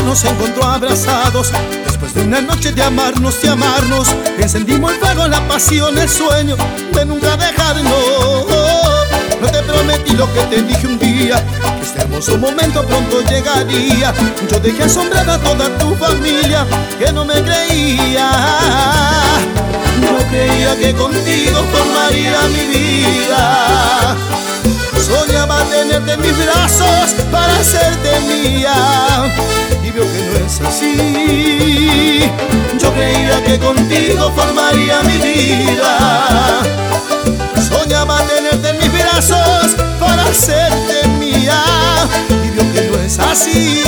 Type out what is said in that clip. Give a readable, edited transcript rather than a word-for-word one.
nos encontró abrazados. Después de una noche de amarnos, encendimos el fuego, la pasión, el sueño de nunca dejarnos. No te prometí lo que te dije un día, que este hermoso momento pronto llegaría. Yo dejé asombrada a toda tu familia, que no me creía. Yo creía que contigo formaría mi vida. Soñaba tenerte en mis brazos para hacerte mía, y veo que no es así. Yo creía que contigo formaría mi vida. Soñaba tenerte en mis brazos para hacerte mía, y veo que no es así.